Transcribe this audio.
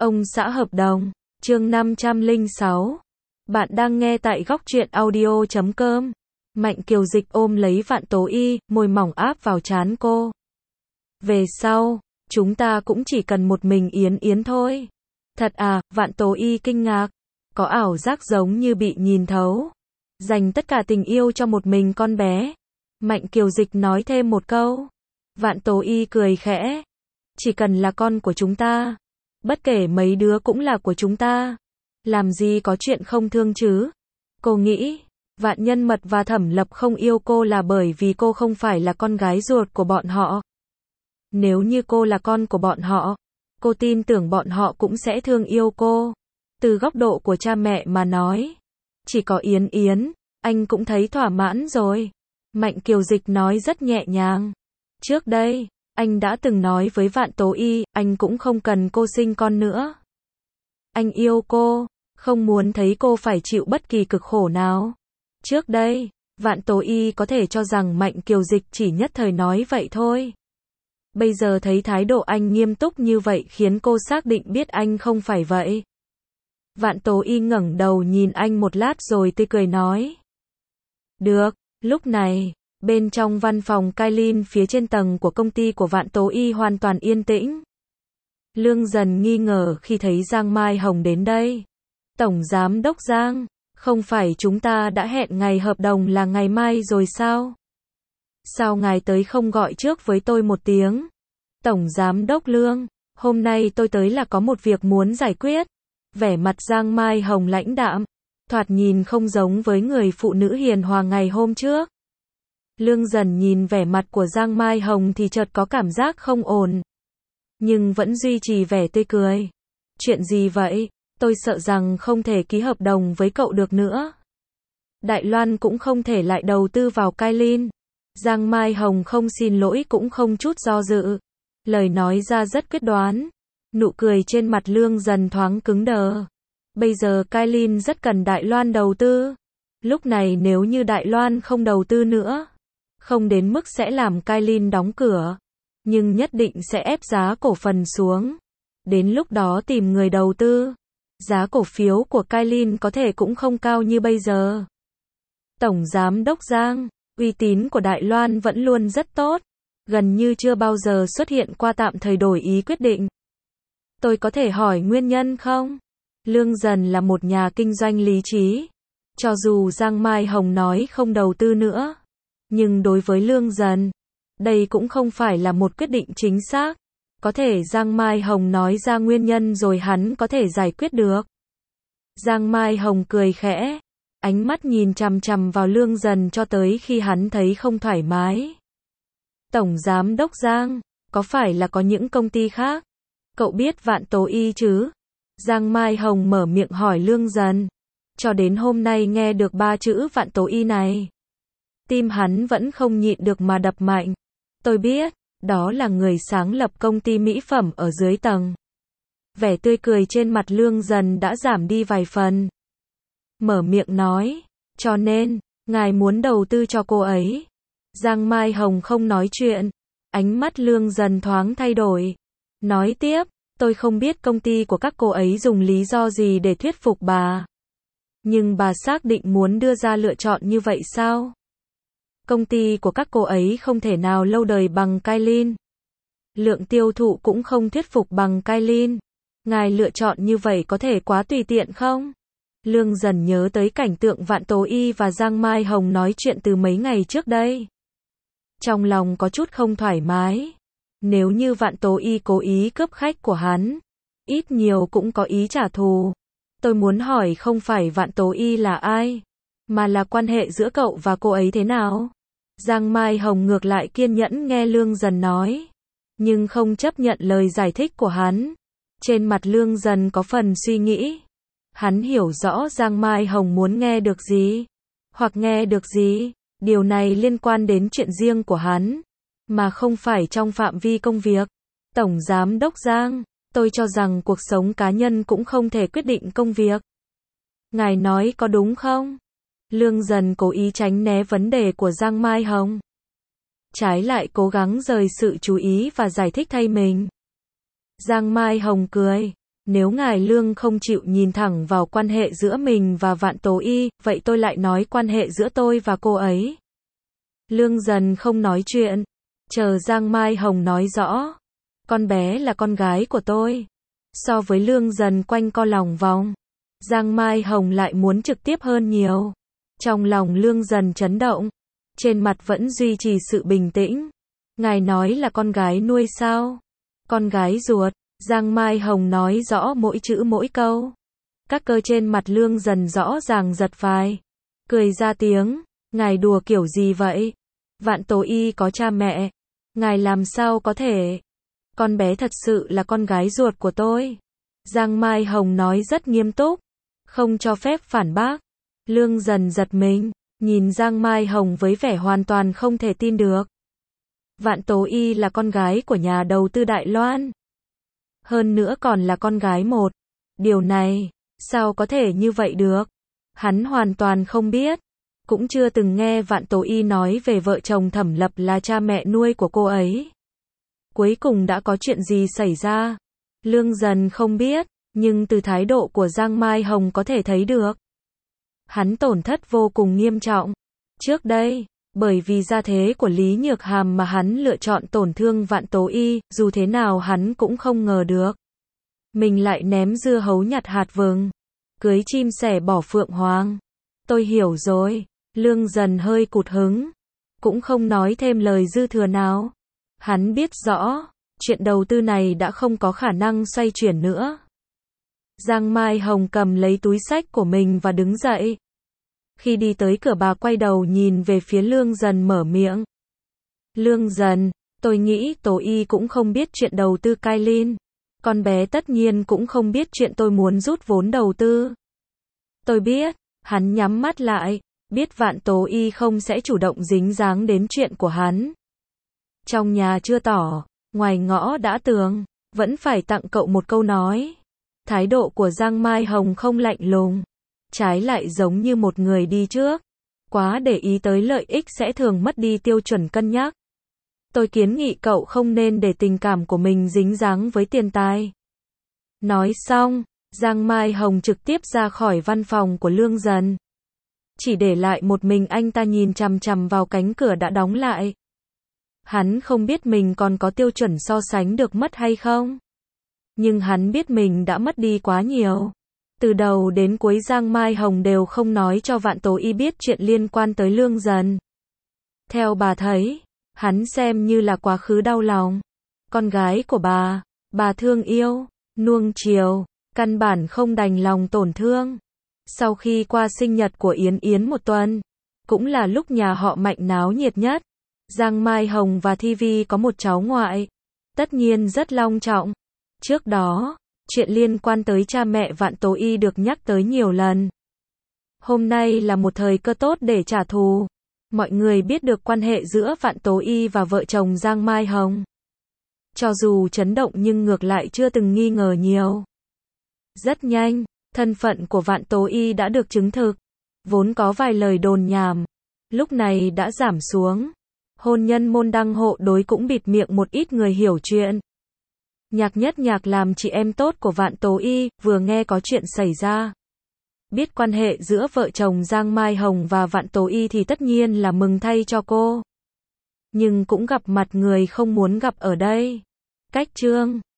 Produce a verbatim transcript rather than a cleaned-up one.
Ông xã hợp đồng, chương năm trăm lẻ sáu. Bạn đang nghe tại góc truyện audio chấm com. Mạnh Kiều Dịch ôm lấy Vạn Tố Y, môi mỏng áp vào trán cô. Về sau, chúng ta cũng chỉ cần một mình Yến Yến thôi. Thật à, Vạn Tố Y kinh ngạc, có ảo giác giống như bị nhìn thấu. Dành tất cả tình yêu cho một mình con bé. Mạnh Kiều Dịch nói thêm một câu. Vạn Tố Y cười khẽ. Chỉ cần là con của chúng ta. Bất kể mấy đứa cũng là của chúng ta. Làm gì có chuyện không thương chứ? Cô nghĩ, Vạn Nhân Mật và Thẩm Lập không yêu cô là bởi vì cô không phải là con gái ruột của bọn họ. Nếu như cô là con của bọn họ, cô tin tưởng bọn họ cũng sẽ thương yêu cô. Từ góc độ của cha mẹ mà nói, chỉ có Yến Yến, anh cũng thấy thỏa mãn rồi. Mạnh Kiều Dịch nói rất nhẹ nhàng. Trước đây, anh đã từng nói với Vạn Tố Y, anh cũng không cần cô sinh con nữa. Anh yêu cô, không muốn thấy cô phải chịu bất kỳ cực khổ nào. Trước đây, Vạn Tố Y có thể cho rằng Mạnh Kiều Dịch chỉ nhất thời nói vậy thôi. Bây giờ thấy thái độ anh nghiêm túc như vậy khiến cô xác định biết anh không phải vậy. Vạn Tố Y ngẩng đầu nhìn anh một lát rồi tươi cười nói. Được, lúc này, bên trong văn phòng Kailin phía trên tầng của công ty của Vạn Tố Y hoàn toàn yên tĩnh. Lương Dần nghi ngờ khi thấy Giang Mai Hồng đến đây. Tổng Giám Đốc Giang, không phải chúng ta đã hẹn ngày hợp đồng là ngày mai rồi sao? Sao ngài tới không gọi trước với tôi một tiếng? Tổng Giám Đốc Lương, hôm nay tôi tới là có một việc muốn giải quyết. Vẻ mặt Giang Mai Hồng lãnh đạm, thoạt nhìn không giống với người phụ nữ hiền hòa ngày hôm trước. Lương Dần nhìn vẻ mặt của Giang Mai Hồng thì chợt có cảm giác không ổn. Nhưng vẫn duy trì vẻ tươi cười. Chuyện gì vậy? Tôi sợ rằng không thể ký hợp đồng với cậu được nữa. Đại Loan cũng không thể lại đầu tư vào Kailin. Giang Mai Hồng không xin lỗi cũng không chút do dự. Lời nói ra rất quyết đoán. Nụ cười trên mặt Lương Dần thoáng cứng đờ. Bây giờ Kailin rất cần Đại Loan đầu tư. Lúc này nếu như Đại Loan không đầu tư nữa, không đến mức sẽ làm Kailin đóng cửa, nhưng nhất định sẽ ép giá cổ phần xuống. Đến lúc đó tìm người đầu tư, giá cổ phiếu của Kailin có thể cũng không cao như bây giờ. Tổng Giám Đốc Giang, uy tín của Đại Loan vẫn luôn rất tốt, gần như chưa bao giờ xuất hiện qua tạm thời đổi ý quyết định. Tôi có thể hỏi nguyên nhân không? Lương Dần là một nhà kinh doanh lý trí. Cho dù Giang Mai Hồng nói không đầu tư nữa, nhưng đối với Lương Dần, đây cũng không phải là một quyết định chính xác. Có thể Giang Mai Hồng nói ra nguyên nhân rồi hắn có thể giải quyết được. Giang Mai Hồng cười khẽ, ánh mắt nhìn chằm chằm vào Lương Dần cho tới khi hắn thấy không thoải mái. Tổng Giám Đốc Giang, có phải là có những công ty khác? Cậu biết Vạn Tố Y chứ? Giang Mai Hồng mở miệng hỏi Lương Dần. Cho đến hôm nay nghe được ba chữ Vạn Tố Y này, tim hắn vẫn không nhịn được mà đập mạnh. Tôi biết, đó là người sáng lập công ty mỹ phẩm ở dưới tầng. Vẻ tươi cười trên mặt Lương Dần đã giảm đi vài phần. Mở miệng nói, cho nên, ngài muốn đầu tư cho cô ấy. Giang Mai Hồng không nói chuyện, ánh mắt Lương Dần thoáng thay đổi. Nói tiếp, tôi không biết công ty của các cô ấy dùng lý do gì để thuyết phục bà. Nhưng bà xác định muốn đưa ra lựa chọn như vậy sao? Công ty của các cô ấy không thể nào lâu đời bằng Kailin. Lượng tiêu thụ cũng không thuyết phục bằng Kailin. Ngài lựa chọn như vậy có thể quá tùy tiện không? Lương Dần nhớ tới cảnh tượng Vạn Tố Y và Giang Mai Hồng nói chuyện từ mấy ngày trước đây. Trong lòng có chút không thoải mái. Nếu như Vạn Tố Y cố ý cướp khách của hắn, ít nhiều cũng có ý trả thù. Tôi muốn hỏi không phải Vạn Tố Y là ai, mà là quan hệ giữa cậu và cô ấy thế nào? Giang Mai Hồng ngược lại kiên nhẫn nghe Lương Dần nói, nhưng không chấp nhận lời giải thích của hắn. Trên mặt Lương Dần có phần suy nghĩ. Hắn hiểu rõ Giang Mai Hồng muốn nghe được gì, hoặc nghe được gì. Điều này liên quan đến chuyện riêng của hắn, mà không phải trong phạm vi công việc. Tổng Giám Đốc Giang, tôi cho rằng cuộc sống cá nhân cũng không thể quyết định công việc. Ngài nói có đúng không? Lương Dần cố ý tránh né vấn đề của Giang Mai Hồng. Trái lại cố gắng rời sự chú ý và giải thích thay mình. Giang Mai Hồng cười. Nếu ngài Lương không chịu nhìn thẳng vào quan hệ giữa mình và Vạn Tố Y, vậy tôi lại nói quan hệ giữa tôi và cô ấy. Lương Dần không nói chuyện. Chờ Giang Mai Hồng nói rõ. Con bé là con gái của tôi. So với Lương Dần quanh co lòng vòng, Giang Mai Hồng lại muốn trực tiếp hơn nhiều. Trong lòng Lương Dần chấn động, trên mặt vẫn duy trì sự bình tĩnh. Ngài nói là con gái nuôi sao? Con gái ruột. Giang Mai Hồng nói rõ mỗi chữ mỗi câu. Các cơ trên mặt Lương Dần rõ ràng giật vài. Cười ra tiếng. Ngài đùa kiểu gì vậy? Vạn Tố Y có cha mẹ. Ngài làm sao có thể? Con bé thật sự là con gái ruột của tôi. Giang Mai Hồng nói rất nghiêm túc. Không cho phép phản bác. Lương Dần giật mình, nhìn Giang Mai Hồng với vẻ hoàn toàn không thể tin được. Vạn Tố Y là con gái của nhà đầu tư Đài Loan. Hơn nữa còn là con gái một. Điều này, sao có thể như vậy được? Hắn hoàn toàn không biết. Cũng chưa từng nghe Vạn Tố Y nói về vợ chồng Thẩm Lập là cha mẹ nuôi của cô ấy. Cuối cùng đã có chuyện gì xảy ra? Lương Dần không biết, nhưng từ thái độ của Giang Mai Hồng có thể thấy được. Hắn tổn thất vô cùng nghiêm trọng. Trước đây, bởi vì gia thế của Lý Nhược Hàm mà hắn lựa chọn tổn thương Vạn Tố Y, dù thế nào hắn cũng không ngờ được. Mình lại ném dưa hấu nhặt hạt vừng. Cưới chim sẻ bỏ phượng hoàng. Tôi hiểu rồi. Lương Dần hơi cụt hứng. Cũng không nói thêm lời dư thừa nào. Hắn biết rõ, chuyện đầu tư này đã không có khả năng xoay chuyển nữa. Giang Mai Hồng cầm lấy túi xách của mình và đứng dậy. Khi đi tới cửa bà quay đầu nhìn về phía Lương Dần mở miệng. Lương Dần, tôi nghĩ Tố Y cũng không biết chuyện đầu tư Kailin. Con bé tất nhiên cũng không biết chuyện tôi muốn rút vốn đầu tư. Tôi biết, hắn nhắm mắt lại, biết Vạn Tố Y không sẽ chủ động dính dáng đến chuyện của hắn. Trong nhà chưa tỏ, ngoài ngõ đã tường, vẫn phải tặng cậu một câu nói. Thái độ của Giang Mai Hồng không lạnh lùng, trái lại giống như một người đi trước. Quá để ý tới lợi ích sẽ thường mất đi tiêu chuẩn cân nhắc. Tôi kiến nghị cậu không nên để tình cảm của mình dính dáng với tiền tài. Nói xong, Giang Mai Hồng trực tiếp ra khỏi văn phòng của Lương Dần. Chỉ để lại một mình anh ta nhìn chằm chằm vào cánh cửa đã đóng lại. Hắn không biết mình còn có tiêu chuẩn so sánh được mất hay không. Nhưng hắn biết mình đã mất đi quá nhiều. Từ đầu đến cuối Giang Mai Hồng đều không nói cho Vạn Tố Y biết chuyện liên quan tới Lương Dần. Theo bà thấy, hắn xem như là quá khứ đau lòng. Con gái của bà, bà thương yêu, nuông chiều, căn bản không đành lòng tổn thương. Sau khi qua sinh nhật của Yến Yến một tuần, cũng là lúc nhà họ Mạnh náo nhiệt nhất. Giang Mai Hồng và Thi Vi có một cháu ngoại. Tất nhiên rất long trọng. Trước đó, chuyện liên quan tới cha mẹ Vạn Tố Y được nhắc tới nhiều lần. Hôm nay là một thời cơ tốt để trả thù. Mọi người biết được quan hệ giữa Vạn Tố Y và vợ chồng Giang Mai Hồng. Cho dù chấn động nhưng ngược lại chưa từng nghi ngờ nhiều. Rất nhanh, thân phận của Vạn Tố Y đã được chứng thực. Vốn có vài lời đồn nhảm, lúc này đã giảm xuống. Hôn nhân môn đăng hộ đối cũng bịt miệng một ít người hiểu chuyện. Nhạc Nhất Nhạc làm chị em tốt của Vạn Tố Y, vừa nghe có chuyện xảy ra. Biết quan hệ giữa vợ chồng Giang Mai Hồng và Vạn Tố Y thì tất nhiên là mừng thay cho cô. Nhưng cũng gặp mặt người không muốn gặp ở đây. Cách chương